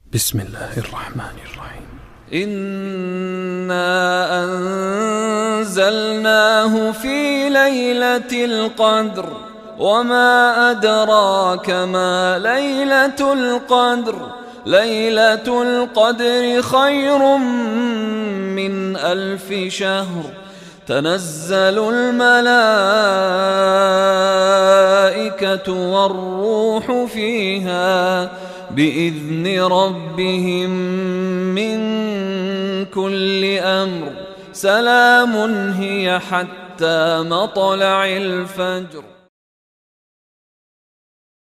بسم الله الرحمن الرحيم. إنا أنزلناه في ليلة القدر وما أدراك ما ليلة القدر ليلة القدر خير من 1000 شهر تنزل الملائكة والروح فيها بإذن ربهم من كل أمر سلام هي حتى مطلع الفجر.